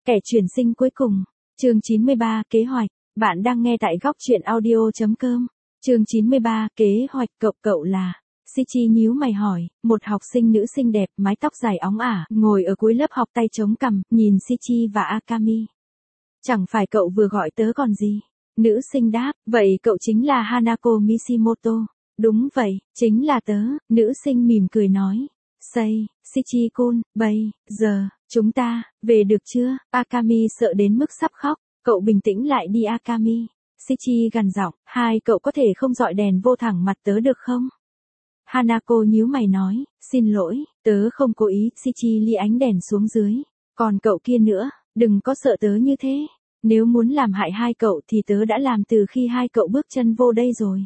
Kẻ chuyển sinh cuối cùng. Chương 93, kế hoạch. Bạn đang nghe tại góc truyện audio.com. Chương 93, kế hoạch. Cậu là. Shichi nhíu mày hỏi, một học sinh nữ xinh đẹp, mái tóc dài óng ả, ngồi ở cuối lớp học tay chống cằm, nhìn Shichi và Akami. Chẳng phải cậu vừa gọi tớ còn gì? Nữ sinh đáp, vậy cậu chính là Hanako Mishimoto. Đúng vậy, chính là tớ, nữ sinh mỉm cười nói. Shichi-kun, bây giờ, chúng ta, về được chưa? Akami sợ đến mức sắp khóc, cậu bình tĩnh lại đi Akami. Shichi gằn giọng, hai cậu có thể không dọi đèn vô thẳng mặt tớ được không? Hanako nhíu mày nói, xin lỗi, tớ không cố ý. Shichi lia ánh đèn xuống dưới. Còn cậu kia nữa, đừng có sợ tớ như thế. Nếu muốn làm hại hai cậu thì tớ đã làm từ khi hai cậu bước chân vô đây rồi.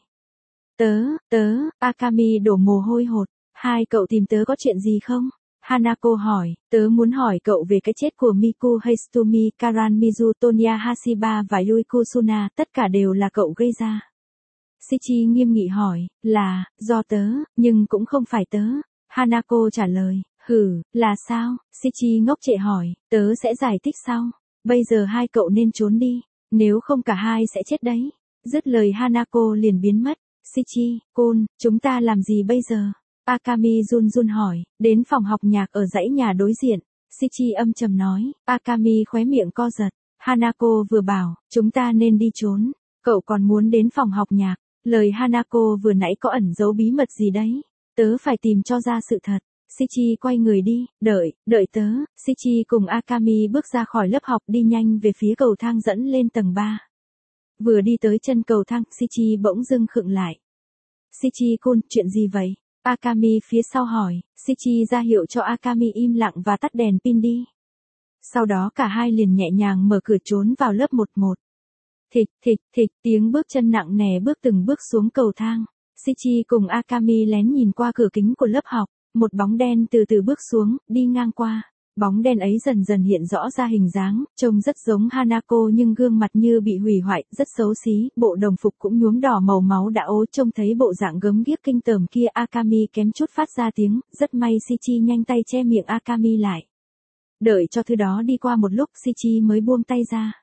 Akami đổ mồ hôi hột. Hai cậu tìm tớ có chuyện gì không? Hanako hỏi, tớ muốn hỏi cậu về cái chết của Miku Hatsumi, Karan Mizu, Tonya Hashiba và Yui Kusuna, tất cả đều là cậu gây ra. Shichi nghiêm nghị hỏi, là, do tớ, nhưng cũng không phải tớ. Hanako trả lời, là sao? Shichi ngốc trệ hỏi, tớ sẽ giải thích sau. Bây giờ hai cậu nên trốn đi, nếu không cả hai sẽ chết đấy. Dứt lời Hanako liền biến mất. Shichi-kun, chúng ta làm gì bây giờ? Akami run run hỏi, đến phòng học nhạc ở dãy nhà đối diện. Shichi âm trầm nói, Akami khóe miệng co giật. Hanako vừa bảo, chúng ta nên đi trốn. Cậu còn muốn đến phòng học nhạc. Lời Hanako vừa nãy có ẩn giấu bí mật gì đấy. Tớ phải tìm cho ra sự thật. Shichi quay người đi, đợi tớ. Shichi cùng Akami bước ra khỏi lớp học đi nhanh về phía cầu thang dẫn lên tầng 3. Vừa đi tới chân cầu thang, Shichi bỗng dưng khựng lại. Shichi-kun, chuyện gì vậy? Akami phía sau hỏi, Shichi ra hiệu cho Akami im lặng và tắt đèn pin đi. Sau đó cả hai liền nhẹ nhàng mở cửa trốn vào lớp 11. Thịch, tiếng bước chân nặng nề bước từng bước xuống cầu thang. Shichi cùng Akami lén nhìn qua cửa kính của lớp học, một bóng đen từ từ bước xuống, đi ngang qua. Bóng đen ấy dần dần hiện rõ ra hình dáng, trông rất giống Hanako nhưng gương mặt như bị hủy hoại, rất xấu xí, bộ đồng phục cũng nhuốm đỏ màu máu đã ố. Trông thấy bộ dạng gớm ghiếc kinh tởm kia, Akami kém chút phát ra tiếng, rất may Shichi nhanh tay che miệng Akami lại. Đợi cho thứ đó đi qua một lúc, Shichi mới buông tay ra.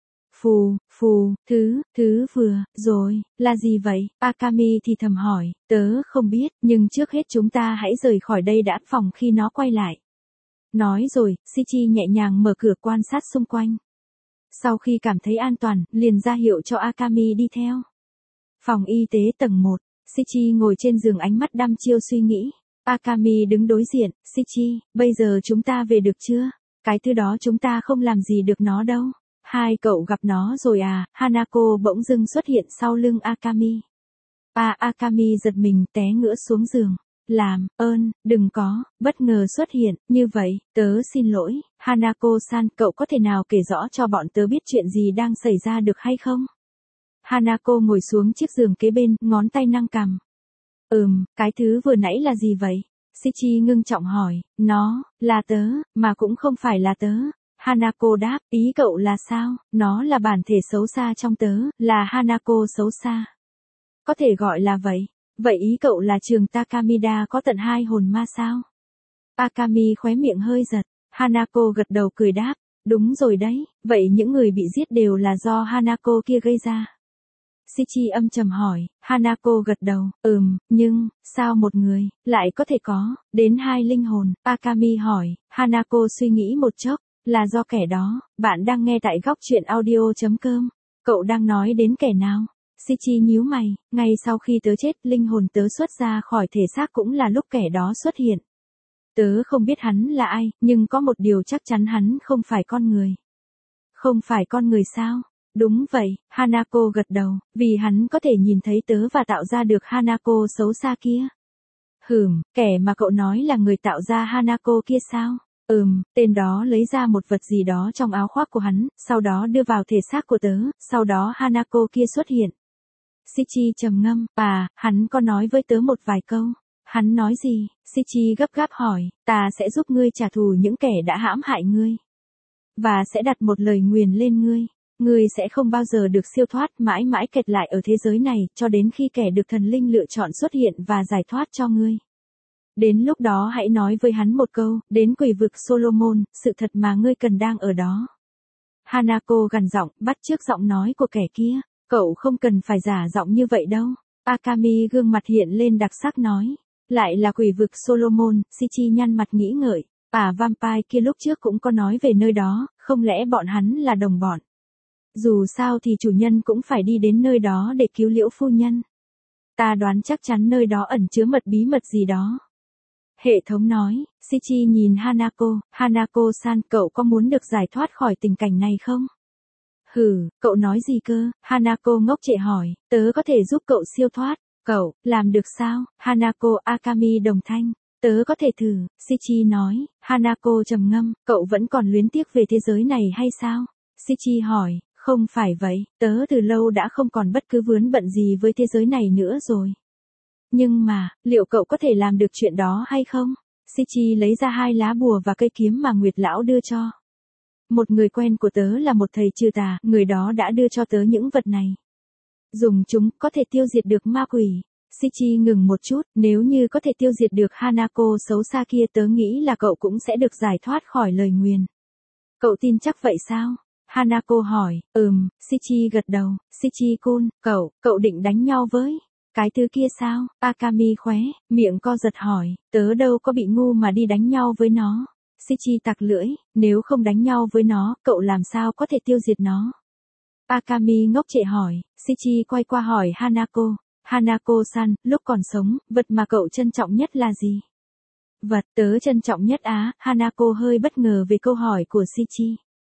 Thứ vừa rồi, là gì vậy? Akami thì thầm hỏi, tớ không biết, nhưng trước hết chúng ta hãy rời khỏi đây đã, phòng khi nó quay lại. Nói rồi, Shichi nhẹ nhàng mở cửa quan sát xung quanh. Sau khi cảm thấy an toàn, liền ra hiệu cho Akami đi theo. Phòng y tế tầng 1, Shichi ngồi trên giường ánh mắt đăm chiêu suy nghĩ. Akami đứng đối diện, Shichi, bây giờ chúng ta về được chưa? Cái thứ đó chúng ta không làm gì được nó đâu. Hai cậu gặp nó rồi à? Hanako bỗng dưng xuất hiện sau lưng Akami. Akami giật mình té ngửa xuống giường. Làm ơn, đừng có, bất ngờ xuất hiện, như vậy, tớ xin lỗi, Hanako-san, cậu có thể nào kể rõ cho bọn tớ biết chuyện gì đang xảy ra được hay không? Hanako ngồi xuống chiếc giường kế bên, ngón tay nâng cằm. Cái thứ vừa nãy là gì vậy? Shichi ngưng trọng hỏi, nó, là tớ, mà cũng không phải là tớ. Hanako đáp, ý cậu là sao? Nó là bản thể xấu xa trong tớ, là Hanako xấu xa. Có thể gọi là vậy. Vậy ý cậu là trường Takamida có tận 2 hồn ma sao? Akami khóe miệng hơi giật. Hanako gật đầu cười đáp. Đúng rồi đấy, vậy những người bị giết đều là do Hanako kia gây ra. Shichi âm trầm hỏi. Hanako gật đầu. Nhưng, sao một người, lại có thể có, đến 2 linh hồn? Akami hỏi. Hanako suy nghĩ một chốc. Là do kẻ đó. Bạn đang nghe tại góc truyện audio.com. Cậu đang nói đến kẻ nào? Shichi nhíu mày, ngay sau khi tớ chết, linh hồn tớ xuất ra khỏi thể xác cũng là lúc kẻ đó xuất hiện. Tớ không biết hắn là ai, nhưng có một điều chắc chắn, hắn không phải con người. Không phải con người sao? Đúng vậy, Hanako gật đầu, vì hắn có thể nhìn thấy tớ và tạo ra được Hanako xấu xa kia. Kẻ mà cậu nói là người tạo ra Hanako kia sao? Tên đó lấy ra một vật gì đó trong áo khoác của hắn, sau đó đưa vào thể xác của tớ, sau đó Hanako kia xuất hiện. Shichi trầm ngâm, hắn có nói với tớ một vài câu. Hắn nói gì? Shichi gấp gáp hỏi, ta sẽ giúp ngươi trả thù những kẻ đã hãm hại ngươi. Và sẽ đặt một lời nguyền lên ngươi. Ngươi sẽ không bao giờ được siêu thoát, mãi mãi kẹt lại ở thế giới này, cho đến khi kẻ được thần linh lựa chọn xuất hiện và giải thoát cho ngươi. Đến lúc đó hãy nói với hắn một câu, đến quỷ vực Solomon, sự thật mà ngươi cần đang ở đó. Hanako gằn giọng, bắt chước giọng nói của kẻ kia. Cậu không cần phải giả giọng như vậy đâu. Akami gương mặt hiện lên đặc sắc nói. Lại là quỷ vực Solomon, Shichi nhăn mặt nghĩ ngợi. Vampire kia lúc trước cũng có nói về nơi đó, không lẽ bọn hắn là đồng bọn. Dù sao thì chủ nhân cũng phải đi đến nơi đó để cứu Liễu phu nhân. Ta đoán chắc chắn nơi đó ẩn chứa bí mật gì đó. Hệ thống nói, Shichi nhìn Hanako, Hanako-san, cậu có muốn được giải thoát khỏi tình cảnh này không? Hừ, cậu nói gì cơ? Hanako ngốc trệ hỏi, tớ có thể giúp cậu siêu thoát. Cậu, làm được sao? Hanako Akami đồng thanh. Tớ có thể thử, Shichi nói. Hanako trầm ngâm, cậu vẫn còn luyến tiếc về thế giới này hay sao? Shichi hỏi, không phải vậy, tớ từ lâu đã không còn bất cứ vướng bận gì với thế giới này nữa rồi. Nhưng mà, liệu cậu có thể làm được chuyện đó hay không? Shichi lấy ra 2 lá bùa và cây kiếm mà Nguyệt Lão đưa cho. Một người quen của tớ là một thầy trừ tà, người đó đã đưa cho tớ những vật này. Dùng chúng có thể tiêu diệt được ma quỷ. Shichi ngừng một chút, nếu như có thể tiêu diệt được Hanako xấu xa kia tớ nghĩ là cậu cũng sẽ được giải thoát khỏi lời nguyền. Cậu tin chắc vậy sao? Hanako hỏi, Shichi gật đầu, Shichi-kun, cậu định đánh nhau với cái thứ kia sao? Akami khóe miệng co giật hỏi, tớ đâu có bị ngu mà đi đánh nhau với nó. Shichi tặc lưỡi, nếu không đánh nhau với nó, cậu làm sao có thể tiêu diệt nó? Akami ngốc trệ hỏi, Shichi quay qua hỏi Hanako, Hanako-san, lúc còn sống, vật mà cậu trân trọng nhất là gì? Vật tớ trân trọng nhất á, Hanako hơi bất ngờ về câu hỏi của Shichi.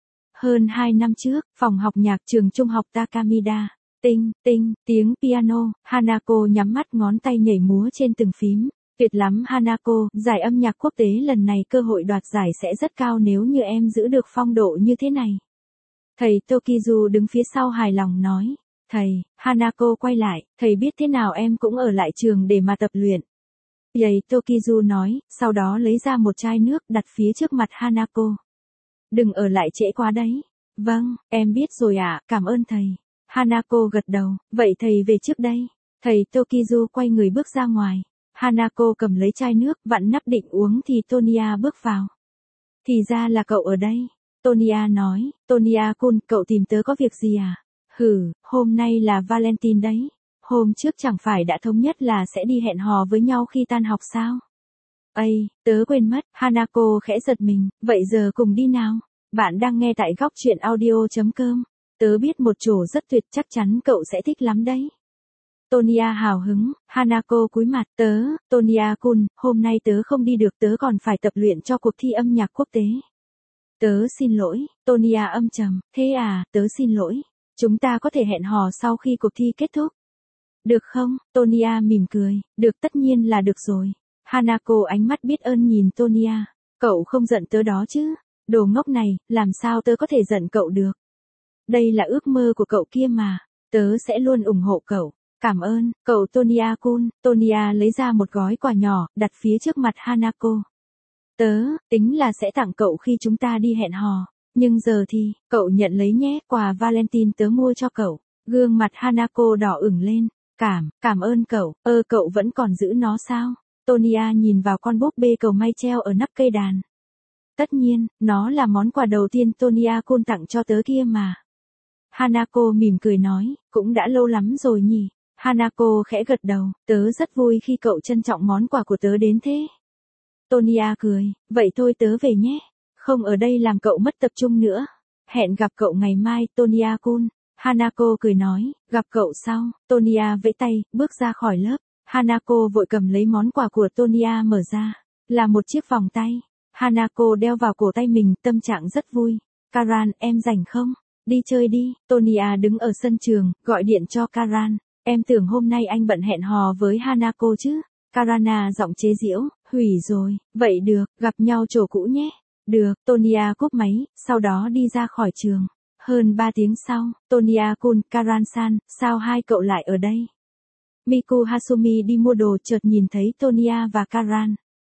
Hơn 2 năm trước, phòng học nhạc trường trung học Takamida. Tinh, tiếng piano, Hanako nhắm mắt ngón tay nhảy múa trên từng phím. Tuyệt lắm Hanako, giải âm nhạc quốc tế lần này cơ hội đoạt giải sẽ rất cao nếu như em giữ được phong độ như thế này. Thầy Tokizu đứng phía sau hài lòng nói. Thầy, Hanako quay lại, thầy biết thế nào em cũng ở lại trường để mà tập luyện. Thầy Tokizu nói, sau đó lấy ra một chai nước đặt phía trước mặt Hanako. Đừng ở lại trễ quá đấy. Vâng, em biết rồi ạ, cảm ơn thầy. Hanako gật đầu, vậy thầy về trước đây. Thầy Tokizu quay người bước ra ngoài. Hanako cầm lấy chai nước, vặn nắp định uống thì Tonya bước vào. Thì ra là cậu ở đây. Tonya nói, Tonya-kun, cậu tìm tớ có việc gì à? Hôm nay là Valentine đấy. Hôm trước chẳng phải đã thống nhất là sẽ đi hẹn hò với nhau khi tan học sao? Tớ quên mất, Hanako khẽ giật mình, vậy giờ cùng đi nào. Bạn đang nghe tại góc truyện audio.com. Tớ biết một chỗ rất tuyệt, chắc chắn cậu sẽ thích lắm đấy. Tonya hào hứng, Hanako cúi mặt, Tonya-kun, hôm nay tớ không đi được, tớ còn phải tập luyện cho cuộc thi âm nhạc quốc tế. Tớ xin lỗi, Tonya âm trầm, thế à, tớ xin lỗi. Chúng ta có thể hẹn hò sau khi cuộc thi kết thúc. Được không? Tonya mỉm cười, được, tất nhiên là được rồi. Hanako ánh mắt biết ơn nhìn Tonya. Cậu không giận tớ đó chứ? Đồ ngốc này, làm sao tớ có thể giận cậu được? Đây là ước mơ của cậu kia mà. Tớ sẽ luôn ủng hộ cậu. Cảm ơn, cậu Tonya-kun. Tonya lấy ra một gói quà nhỏ, đặt phía trước mặt Hanako. Tớ, tính là sẽ tặng cậu khi chúng ta đi hẹn hò. Nhưng giờ thì, cậu nhận lấy nhé, quà Valentine tớ mua cho cậu. Gương mặt Hanako đỏ ửng lên. Cảm ơn cậu, cậu vẫn còn giữ nó sao? Tonya nhìn vào con búp bê cầu may treo ở nắp cây đàn. Tất nhiên, nó là món quà đầu tiên Tonya-kun tặng cho tớ kia mà. Hanako mỉm cười nói, cũng đã lâu lắm rồi nhỉ. Hanako khẽ gật đầu, tớ rất vui khi cậu trân trọng món quà của tớ đến thế. Tonya cười, vậy thôi tớ về nhé. Không ở đây làm cậu mất tập trung nữa. Hẹn gặp cậu ngày mai, Tonya-kun. Hanako cười nói, gặp cậu sau. Tonya vẫy tay, bước ra khỏi lớp. Hanako vội cầm lấy món quà của Tonya mở ra. Là một chiếc vòng tay. Hanako đeo vào cổ tay mình, tâm trạng rất vui. Karan, em rảnh không? Đi chơi đi. Tonya đứng ở sân trường, gọi điện cho Karan. Em tưởng hôm nay anh bận hẹn hò với Hanako chứ? Karana giọng chế giễu, hủy rồi. Vậy được, gặp nhau chỗ cũ nhé. Được, Tonya cúp máy, sau đó đi ra khỏi trường. Hơn 3 tiếng sau, Tonya-kun, Karan-san, sao hai cậu lại ở đây? Miku Hasumi đi mua đồ chợt nhìn thấy Tonya và Karan.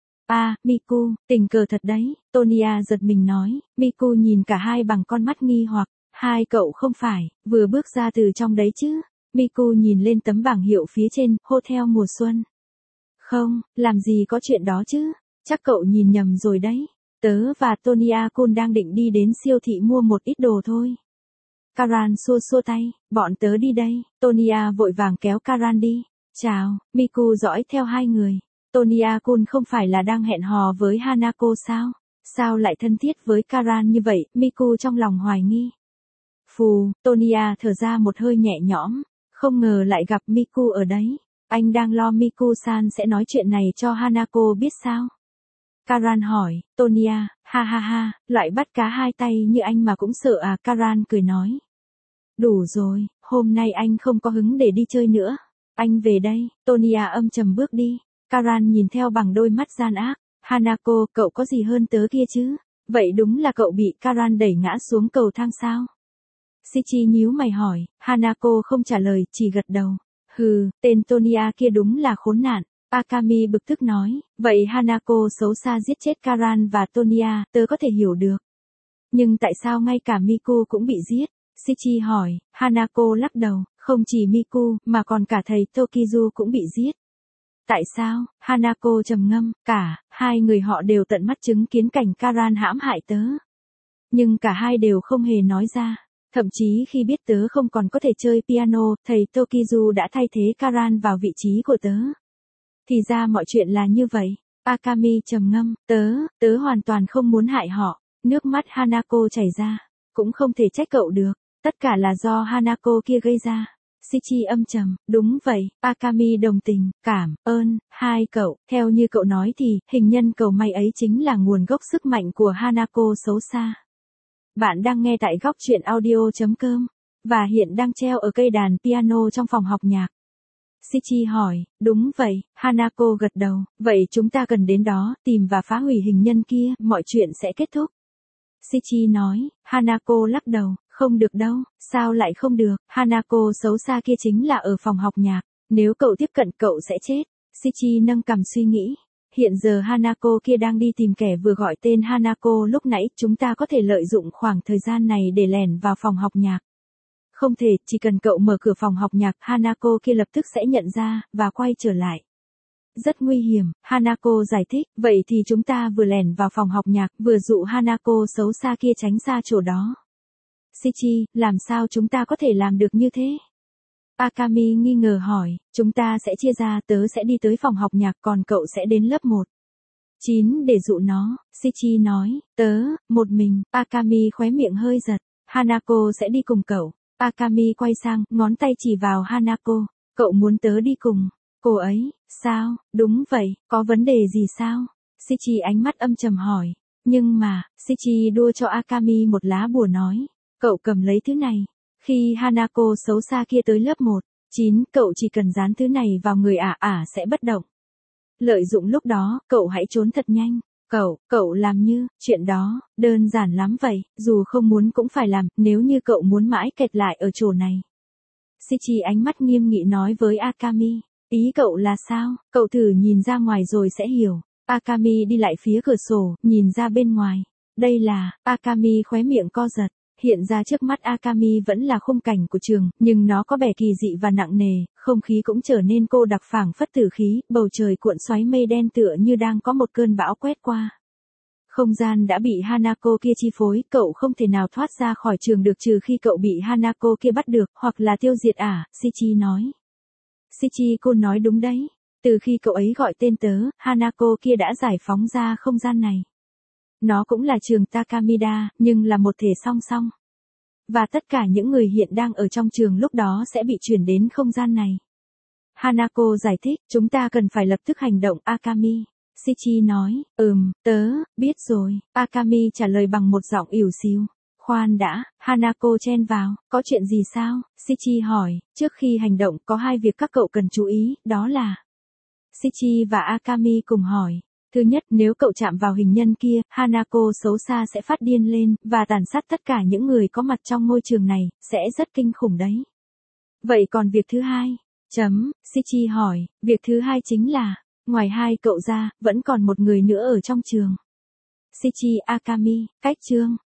Miku, tình cờ thật đấy, Tonya giật mình nói. Miku nhìn cả hai bằng con mắt nghi hoặc. Hai cậu không phải, vừa bước ra từ trong đấy chứ? Miku nhìn lên tấm bảng hiệu phía trên, Hotel mùa xuân. Không, làm gì có chuyện đó chứ? Chắc cậu nhìn nhầm rồi đấy. Tớ và Tonya-kun đang định đi đến siêu thị mua một ít đồ thôi. Karan xua xua tay, bọn tớ đi đây. Tonya vội vàng kéo Karan đi. Chào, Miku dõi theo hai người. Tonya-kun không phải là đang hẹn hò với Hanako sao? Sao lại thân thiết với Karan như vậy? Miku trong lòng hoài nghi. Phù, Tonya thở ra một hơi nhẹ nhõm. Không ngờ lại gặp Miku ở đấy. Anh đang lo Miku-san sẽ nói chuyện này cho Hanako biết sao? Karan hỏi, Tonya, ha ha ha, loại bắt cá hai tay như anh mà cũng sợ à? Karan cười nói. Đủ rồi, hôm nay anh không có hứng để đi chơi nữa. Anh về đây. Tonya âm trầm bước đi. Karan nhìn theo bằng đôi mắt gian ác. Hanako, cậu có gì hơn tớ kia chứ? Vậy đúng là cậu bị Karan đẩy ngã xuống cầu thang sao? Shichi nhíu mày hỏi. Hanako không trả lời, chỉ gật đầu. Hừ, tên Tonya kia đúng là khốn nạn. Akami bực tức nói. Vậy Hanako xấu xa giết chết Karan và Tonya, tớ có thể hiểu được. Nhưng tại sao ngay cả Miku cũng bị giết? Shichi hỏi. Hanako lắc đầu. Không chỉ Miku, mà còn cả thầy Tokizu cũng bị giết. Tại sao? Hanako trầm ngâm. Cả hai người họ đều tận mắt chứng kiến cảnh Karan hãm hại tớ. Nhưng cả hai đều không hề nói ra. Thậm chí khi biết tớ không còn có thể chơi piano, thầy Tokizu đã thay thế Karan vào vị trí của tớ. Thì ra mọi chuyện là như vậy. Akami trầm ngâm. Tớ hoàn toàn không muốn hại họ. Nước mắt Hanako chảy ra. Cũng không thể trách cậu được. Tất cả là do Hanako kia gây ra. Shichi âm trầm. Đúng vậy. Akami đồng tình. Cảm ơn hai cậu. Theo như cậu nói thì, hình nhân cầu may ấy chính là nguồn gốc sức mạnh của Hanako xấu xa. Bạn đang nghe tại góc truyện audio.com. Và hiện đang treo ở cây đàn piano trong phòng học nhạc. Shichi hỏi. Đúng vậy. Hanako gật đầu. Vậy chúng ta cần đến đó, tìm và phá hủy hình nhân kia, mọi chuyện sẽ kết thúc. Shichi nói. Hanako lắc đầu. Không được đâu. Sao lại không được? Hanako xấu xa kia chính là ở phòng học nhạc. Nếu cậu tiếp cận cậu sẽ chết. Shichi nâng cằm suy nghĩ. Hiện giờ Hanako kia đang đi tìm kẻ vừa gọi tên Hanako lúc nãy. Chúng ta có thể lợi dụng khoảng thời gian này để lẻn vào phòng học nhạc. Không thể, chỉ cần cậu mở cửa phòng học nhạc, Hanako kia lập tức sẽ nhận ra, và quay trở lại. Rất nguy hiểm, Hanako giải thích, vậy thì chúng ta vừa lẻn vào phòng học nhạc, vừa dụ Hanako xấu xa kia tránh xa chỗ đó. Shichi, làm sao chúng ta có thể làm được như thế? Akami nghi ngờ hỏi, chúng ta sẽ chia ra, tớ sẽ đi tới phòng học nhạc, còn cậu sẽ đến lớp 9 để dụ nó, Shichi nói, một mình, Akami khóe miệng hơi giật, Hanako sẽ đi cùng cậu. Akami quay sang, ngón tay chỉ vào Hanako. Cậu muốn tớ đi cùng. Cô ấy, sao? Đúng vậy, có vấn đề gì sao? Shichi ánh mắt âm trầm hỏi. Nhưng mà, Shichi đua cho Akami một lá bùa nói. Cậu cầm lấy thứ này. Khi Hanako xấu xa kia tới lớp 9, cậu chỉ cần dán thứ này vào người sẽ bất động. Lợi dụng lúc đó, cậu hãy trốn thật nhanh. Cậu làm như, chuyện đó, đơn giản lắm vậy, dù không muốn cũng phải làm, nếu như cậu muốn mãi kẹt lại ở chỗ này. Shichi ánh mắt nghiêm nghị nói với Akami, ý cậu là sao, cậu thử nhìn ra ngoài rồi sẽ hiểu. Akami đi lại phía cửa sổ, nhìn ra bên ngoài. Đây là, Akami khóe miệng co giật. Hiện ra trước mắt Akami vẫn là khung cảnh của trường, nhưng nó có vẻ kỳ dị và nặng nề, không khí cũng trở nên cô đặc phảng phất tử khí, bầu trời cuộn xoáy mây đen tựa như đang có một cơn bão quét qua. Không gian đã bị Hanako kia chi phối, cậu không thể nào thoát ra khỏi trường được trừ khi cậu bị Hanako kia bắt được, hoặc là tiêu diệt Shichi nói. Shichi-kun nói đúng đấy, từ khi cậu ấy gọi tên tớ, Hanako kia đã giải phóng ra không gian này. Nó cũng là trường Takamida, nhưng là một thể song song. Và tất cả những người hiện đang ở trong trường lúc đó sẽ bị chuyển đến không gian này. Hanako giải thích, chúng ta cần phải lập tức hành động, Akami. Shichi nói, tớ, biết rồi. Akami trả lời bằng một giọng ỉu xìu. Khoan đã, Hanako chen vào, có chuyện gì sao? Shichi hỏi, trước khi hành động có hai việc các cậu cần chú ý, đó là. Shichi và Akami cùng hỏi. Thứ nhất, nếu cậu chạm vào hình nhân kia, Hanako xấu xa sẽ phát điên lên, và tàn sát tất cả những người có mặt trong ngôi trường này, sẽ rất kinh khủng đấy. Vậy còn việc thứ hai? Shichi hỏi, việc thứ hai chính là, ngoài hai cậu ra, vẫn còn một người nữa ở trong trường. Shichi, Akami, cách chương.